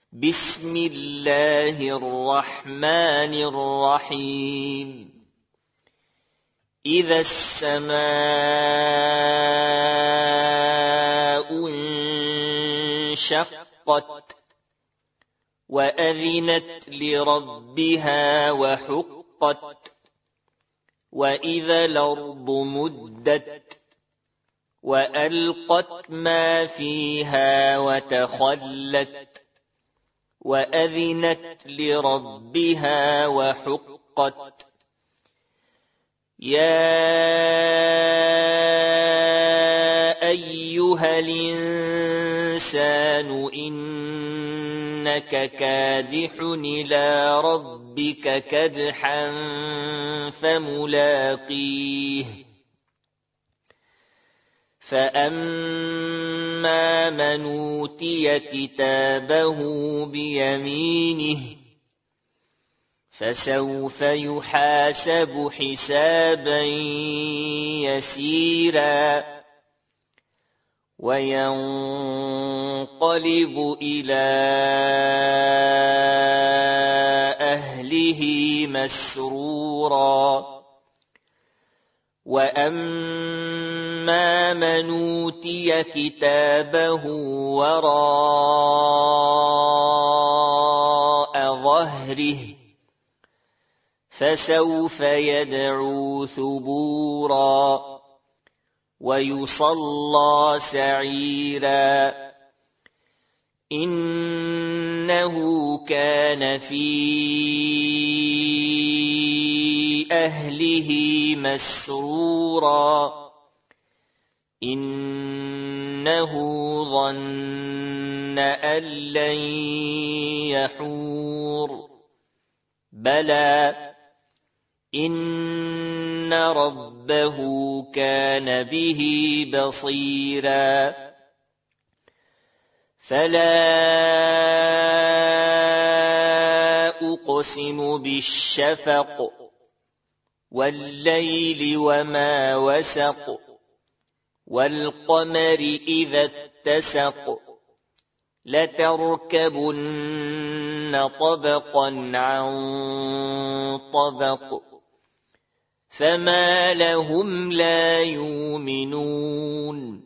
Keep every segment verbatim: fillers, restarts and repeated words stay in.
بسم الله الرحمن الرحيم إذا السماء انشقت وأذنت لربها وحقت وإذا الأرض مدت وألقت ما فيها وتخلت وأذنت لربها وحقت يا أيها الإنسان إنك كادح إلى ربك كدحا فملاقيه فأما من أوتي كتابه بيمينه فسوف يحاسب حسابا يسيرا وينقلب إلى أهله مسرورا وأما من أوتي كتابه وراء ظهره فسوف يدعو ثبورا ويصلى سعيرا إنه كان في أهله مسرورا إنه ظن أن لن يحور بلى إن ربه كان به بصيرا فلا أقسم بالشفق والليل وما وسق والقمر إذا اتسق لتركبن طبقا عن طبق فما لهم لا يؤمنون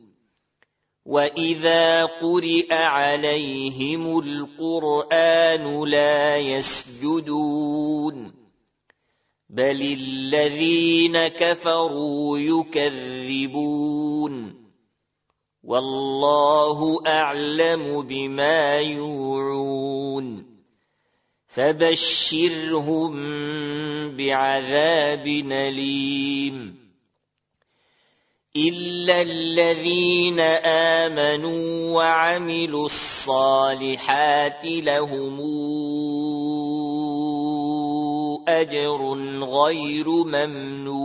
وإذا قرئ عليهم القرآن لا يسجدون بل الذين كفروا يكذبون والله أعلم بما يوعون فبشرهم بعذاب أليم إلا الذين آمنوا وعملوا الصالحات لهم أجر غير ممنون